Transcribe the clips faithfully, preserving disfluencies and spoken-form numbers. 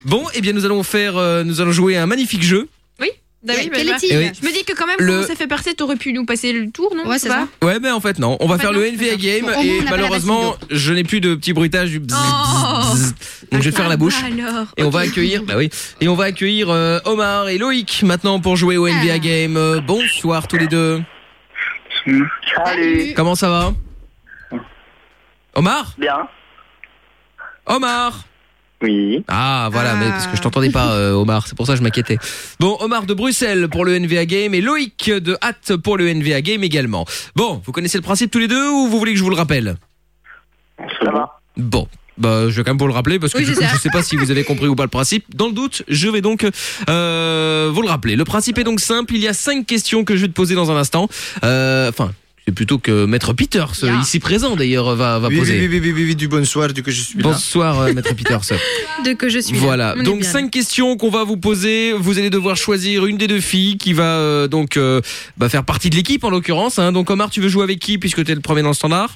Bon, eh bien nous allons faire, euh, nous allons jouer à un magnifique jeu. Oui. David, Quel bah, est-il oui. Je me dis que quand même, Le- quand ça fait percer, t'aurais pu nous passer le tour, non? Ouais, c'est Pas ça. Ouais, mais en fait non. On va En fait, faire non, le N V A d'accord. game Bon, au moins, et on n'a pas la malheureusement, je n'ai plus de petit bruitage du bzzz, Oh. bzzz. Donc je vais faire la bouche. Ah, alors. Et on va accueillir, bah oui, et on va accueillir euh, Omar et Loïc maintenant pour jouer au N V A Ah. game. Euh, bonsoir tous les deux. Salut. Comment ça va? Omar? Bien. Omar? Oui. Ah voilà, Ah. mais parce que je t'entendais pas euh, Omar, c'est pour ça que je m'inquiétais. Bon, Omar de Bruxelles pour le N V A game et Loïc de Hatt pour le N V A game également. Bon, vous connaissez le principe tous les deux ou vous voulez que je vous le rappelle? Ça va. Bon. Bah, je vais quand même vous le rappeler parce que Oui, du c'est coup, ça. je sais pas si vous avez compris ou pas le principe. Dans le doute, je vais donc euh, vous le rappeler. Le principe est donc simple. Il y a cinq questions que je vais te poser dans un instant. Euh, Enfin, c'est plutôt que Maître Peters, Yeah. ici présent d'ailleurs, va, va Oui, poser. oui, oui, oui, oui, oui, du bonsoir, du que je suis là. Bonsoir, euh, Maître Peters. De que je suis là. Voilà. On est Donc bien. cinq questions qu'on va vous poser. Vous allez devoir choisir une des deux filles qui va euh, donc euh, bah, faire partie de l'équipe en l'occurrence. Hein. Donc Omar, tu veux jouer avec qui puisque tu es le premier dans le standard?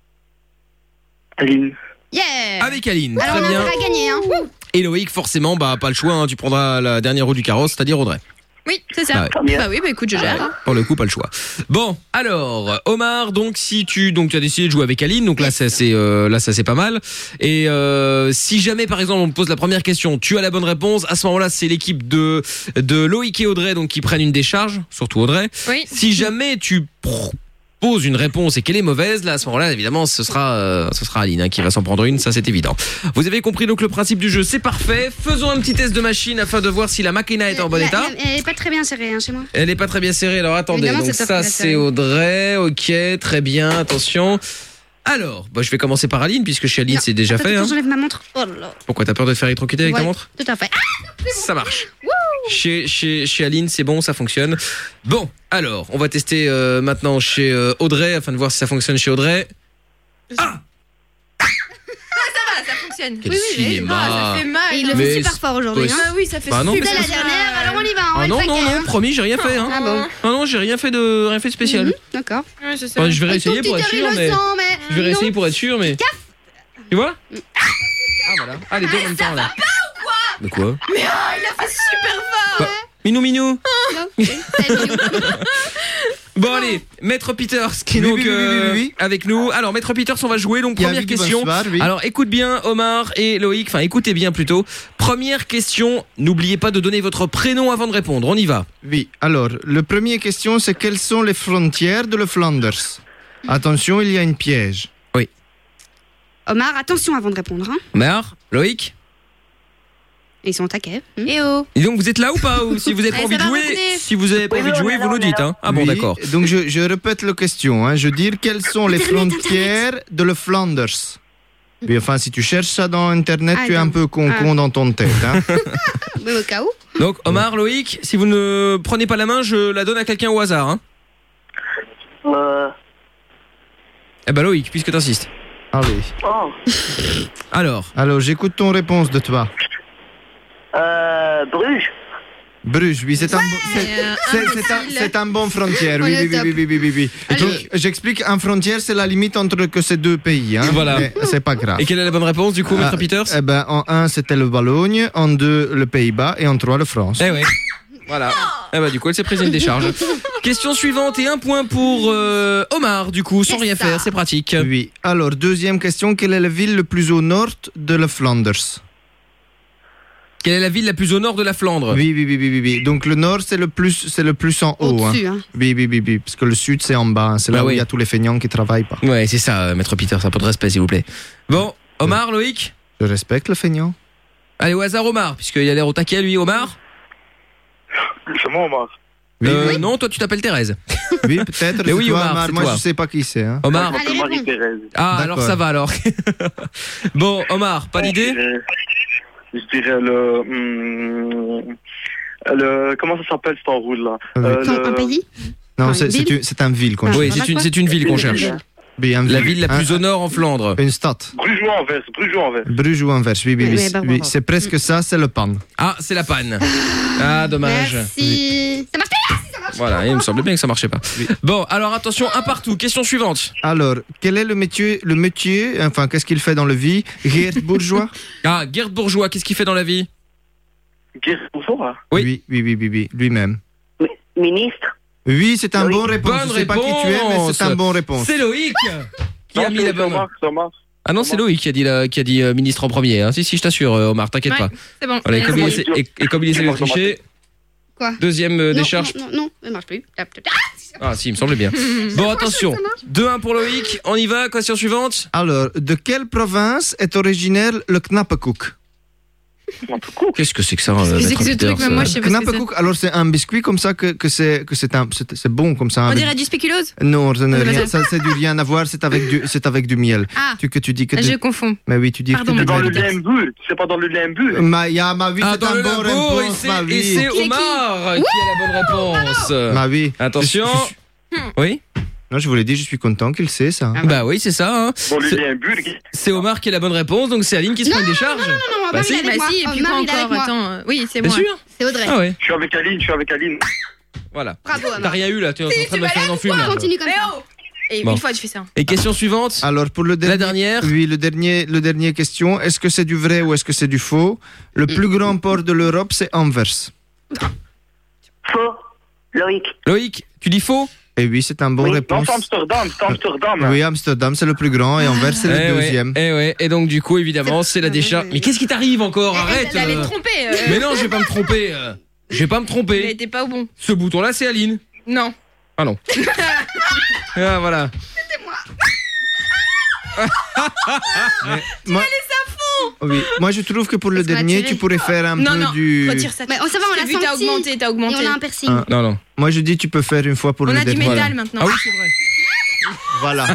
Aline. Yeah. Avec Aline. Alors, Très on bien. a gagné, hein. Et Loïc, forcément, bah pas le choix. Hein. Tu prendras la dernière roue du carrosse, c'est-à-dire Audrey. Oui, c'est ça. Bah ouais. Très bien. Bah oui, bah écoute, je gère. hein. Pour le coup, pas le choix. Bon, alors Omar, donc si tu donc tu as décidé de jouer avec Aline, donc là ça c'est euh, là ça c'est pas mal. Et euh, si jamais par exemple on te pose la première question, tu as la bonne réponse, à ce moment-là c'est l'équipe de de Loïc et Audrey donc qui prennent une décharge, surtout Audrey. Oui. Si jamais tu pr- poses une réponse et qu'elle est mauvaise, là à ce moment-là évidemment ce sera euh, ce sera Aline hein, qui va s'en prendre une, ça c'est évident. Vous avez compris donc le principe du jeu, c'est parfait. Faisons un petit test de machine afin de voir si la machina est en bon La- état. la- Elle est pas très bien serrée, hein, chez moi. Elle est pas très bien serrée, alors attendez, Évidemment, donc c'est top, ça la c'est serrée. Audrey, ok, très bien, attention. Alors, bah, je vais commencer par Aline, puisque chez Aline Non, c'est déjà attends, fait. attends, Hein. J'enlève ma montre. Oh là là. Pourquoi t'as peur de te faire électrocuter avec ta Ouais, montre? Tout à fait. Ah, Ça marche. Chez, chez, chez Aline c'est bon, ça fonctionne. Bon, alors, on va tester euh, maintenant chez euh, Audrey, afin de voir si ça fonctionne chez Audrey. Ah, Ah, ça fonctionne. Quel oui, oui, cinéma. Ah, ça fait mal. Et il le Mais fait super c'est fort aujourd'hui. pas- Hein. Ah oui, ça fait Bah non. super C'est la mal. dernière, alors on y va. On ah va non, être non, taquet, non, hein. promis, j'ai rien fait. Hein. Ah bon. Non, non, j'ai rien fait de, rien fait de spécial. Mhm, D'accord. Ouais, je sais. Enfin, je vais Avec réessayer ton pour petit être cœur sûr, mais... innocent, mais. Je vais non. réessayer pour être sûr, mais... Tu vois? Ah voilà. Ah, les deux en même temps, là. De quoi? Mais oh, il a fait super fort. Bah, Minou Minou. Non, ok. C'est mignon. Bon allez, Maître Peters qui est Oui, donc oui, oui, oui, euh, oui, oui. avec nous. Alors Maître Peters, on va jouer donc Il y a première Vicky, question. bonsoir, oui. Alors écoute bien Omar et Loïc, enfin écoutez bien plutôt. Première question, n'oubliez pas de donner votre prénom avant de répondre. On y va. Oui, alors, la première question, c'est quelles sont les frontières de la Flanders? Attention, il y a une piège. Omar, attention avant de répondre. Hein. Omar, Loïc. Ils sont au taquet. Hmm. Et oh. Et donc vous êtes là ou pas ou si vous avez pas Allez, envie de ça va jouer, revenir. si vous avez pas Oui, envie de oui, on jouer, est là, vous nous on est dites là. hein. Ah bon Oui, d'accord. Donc, je, je répète la question. Hein. Je veux dire, quelles sont les Internet, frontières de la Flanders? Oui, enfin, si tu cherches ça dans Internet, Ah, tu es un non. peu con-con Ah. dans ton tête. Hein. Mais au cas où. Donc Omar, Loïc, si vous ne prenez pas la main, je la donne à quelqu'un au hasard hein. Euh. Eh ben Loïc, puisque t'insistes. Allez. Oh. Alors, Alors, j'écoute ton réponse de toi. Euh. Bruges. Bruges, oui, c'est un, bon- c'est- Euh, c'est- c'est un, c'est un bon frontière. Oui, On est oui, oui, top. oui, oui, oui, oui, oui. Allez. Donc, j'explique, un frontière, c'est la limite entre que ces deux pays. Hein. Voilà. Mais c'est pas grave. et quelle est la bonne réponse du coup, Maître Ah, Peters? Eh ben, en un, c'était le Bologne, en deux, le Pays-Bas, et en trois, le France. Eh ouais. Voilà. Eh bah du coup elle s'est prise une décharge. Question suivante et un point pour euh, Omar du coup sans Yes, rien ça. faire, c'est pratique. Oui. Alors, deuxième question, quelle est la ville la plus au nord de la Flanders? Quelle est la ville la plus au nord de la Flandre? Oui, oui, oui, oui, oui, oui. Donc, le nord, c'est le plus, c'est le plus en haut. Hein. Au-dessus. Hein. Oui, oui, oui, oui, parce que le sud, c'est en bas. hein. C'est là Ah où oui. il y a tous les feignants qui travaillent pas. Ouais c'est ça, euh, Maître Peters, un peu de respect s'il vous plaît. Bon, Omar, Loïc. Je respecte le feignant. Allez au hasard Omar, puisqu'il a l'air au taquet lui, Omar. C'est moi, Omar. Oui, Euh, oui. Non, toi tu t'appelles Thérèse. Oui, peut-être. Mais c'est oui, toi, Omar, c'est Moi, toi. je sais pas qui c'est. Hein. Omar. Je m'appelle Allez, Marie-Thérèse. Ah D'accord. alors ça va alors. Bon, Omar, pas d'idée? Je dirais- Je dirais le. hum, le. Comment ça s'appelle cette enroule là? Euh, Quand un pays. Non, Enfin, c'est, une c'est, ville. une- c'est un ville qu'on Ah. cherche. Oui, Voilà c'est une, quoi. c'est une ville qu'on cherche. Oui, un La ville la un- plus au nord en Flandre. Une stade. Bruges ou Anvers. Bruges ou Anvers. Bruges ou Anvers, oui, oui, Oui, oui, oui, bah, oui, bah, c'est presque ça, c'est le pan. Ah, c'est la panne. Ah, dommage. Merci. Ça marche pas. Voilà, il me semblait bien que ça marchait pas. Oui. Bon, alors attention, un partout. Question suivante. Alors, quel est le métier, le métier, enfin, qu'est-ce qu'il fait dans la vie? Geert Bourgeois? Ah, Gerd Bourgeois, qu'est-ce qu'il fait dans la vie? Guy Rousseau. Oui. oui, oui, oui, oui, oui, lui-même. Mi- Ministre. Oui, c'est un Oui. bon réponse. Bonne Je sais pas qui tu es, mais c'est un réponse. bon réponse. C'est Loïc qui a Non, mis c'est la bonne. Omar, c'est Omar. Ah non, c'est Loïc qui a dit, la- qui a dit euh, ministre en premier. Hein. Si, si, je t'assure, euh, Omar, t'inquiète Ouais, pas. c'est bon. Voilà, et, comme il Merci. essaie, et, et comme il essaie de tricher, Quoi deuxième euh, Non, décharge. Non, non, non, ça marche plus. Tap, tap, tap. Ah, si, il me semblait bien. Bon, attention. deux un pour Loïc. On y va. Question suivante. Alors, de quelle province est originaire le Knappekoek? Qu'est-ce que c'est que ça Qu'est-ce que euh, c'est Maître que ce Peters, truc, même moi, je sais pas ce que c'est. Knappekoek, alors c'est un biscuit comme ça que, que c'est que c'est un c'est c'est bon comme ça. On avec- dirait du spéculose. Non, ça n'a Ah, rien- mais ça c'est du rien à voir, c'est avec du c'est avec du miel. Ah, Tu que tu dis que je tu- confonds. mais oui, tu dis Pardon, que C'est tu dans le Peters. limbu. C'est pas dans le limbu. Ma, ya, ma vie, Ah, c'est dans un le bon labo, et réponse, c'est ma et vie. c'est C'est qui Omar qui a la bonne réponse. Ma vie. Attention. Je- je- Oui. Non, je vous l'ai dit, je suis content qu'il sait ça. Bah oui, c'est ça. hein. Dans le C'est- limbu. C'est Omar qui a la bonne réponse, donc c'est Aline qui se prend une décharge. Non, non, Bah Omar, si. il est Bah avec moi. si, et puis Omar, quoi il est avec encore moi. Attends, euh, oui, c'est Bien moi. sûr. C'est Audrey. Ah ouais. Je suis avec Aline, je suis avec Aline. Voilà. Bravo, T'as Omar. rien eu là, tu es en train de me faire un enfume là. Continue comme Mais ça. oh Et Bon. une fois, tu fais ça. Et question suivante. Alors pour le dernier, La dernière. oui, le dernier, le dernier question, est-ce que c'est du vrai ou est-ce que c'est du faux? Le plus grand port de l'Europe, c'est Anvers. Faux. Loïc. Loïc, tu dis faux? Et oui, c'est un bon Oui. Non, réponse. c'est Amsterdam. C'est Amsterdam. Oui, Amsterdam, c'est le plus grand et Anvers, c'est le Eh ouais, deuxième. eh ouais. Et donc du coup, évidemment, c'est la décharge. Mais qu'est-ce qui t'arrive encore? Arrête. Elle allait euh. te tromper. euh. Mais non, je vais pas me tromper. euh. Je vais pas me Mais tromper. t'es pas au bon. Ce bouton-là, c'est Aline. Non. Ah non. Ah voilà. Moi, oui. Moi, je trouve que pour le Parce qu'on a dernier, tiré. tu pourrais faire un Non, peu non. du. Retire ça. Mais on ça va, on T'as l'a vu, t'as senti. augmenté, t'as Et augmenté. on a un piercing. Ah. Non, non. Moi, je dis, tu peux faire une fois pour On le a du dernier. métal maintenant. Ah oui, c'est vrai. Voilà.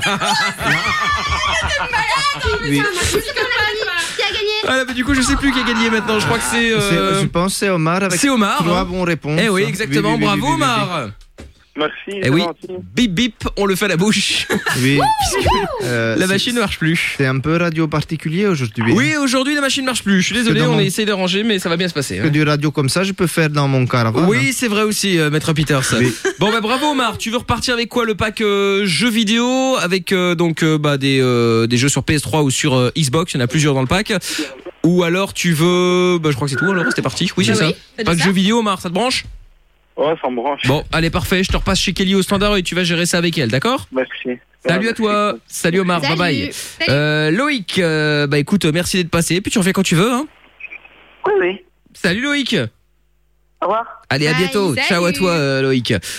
Oui. Qui a gagné? Ah là, mais du coup, je sais plus qui a gagné maintenant. Je crois que c'est. euh, C'est- Je pense que c'est Omar avec C'est Omar. trois hein. bonnes réponses. Eh oui, exactement. Oui, oui, oui, Bravo, oui, oui, Omar. Merci. Eh c'est oui. gentil. Bip bip, on le fait à la bouche. Oui. Euh, La c'est- machine ne marche plus. C'est un peu radio particulier aujourd'hui. Oui, aujourd'hui la machine marche plus. Je suis désolé, dans on mon- a essayé de ranger, mais ça va bien se passer. Que hein. du radio comme ça, je peux faire dans mon caravane. Oui, c'est vrai aussi, euh, Maître Peters. Oui. Bon, bah bravo, Omar. Tu veux repartir avec quoi? Le pack euh, jeux vidéo avec euh, donc euh, bah, des euh, des jeux sur P S trois ou sur euh, Xbox. Il y en a plusieurs dans le pack. Ou alors tu veux, bah je crois que c'est tout. Alors c'était parti. Oui, c'est Ah ça. oui, t'as dit Pack ça jeux vidéo, Omar, ça te branche? Ouais, ça me branche. Bon, allez, parfait. Je te repasse chez Kelly au standard et tu vas gérer ça avec elle, d'accord? Merci. Salut Ouais, à toi. Salut Omar. Salut. Bye bye. Salut. Euh, Loïc, euh, bah écoute, merci d'être passé. Puis tu refais quand tu veux. Hein. Oui, oui. Salut Loïc. Au revoir. Allez, à Bye, bientôt. salut. Ciao à toi, euh, Loïc.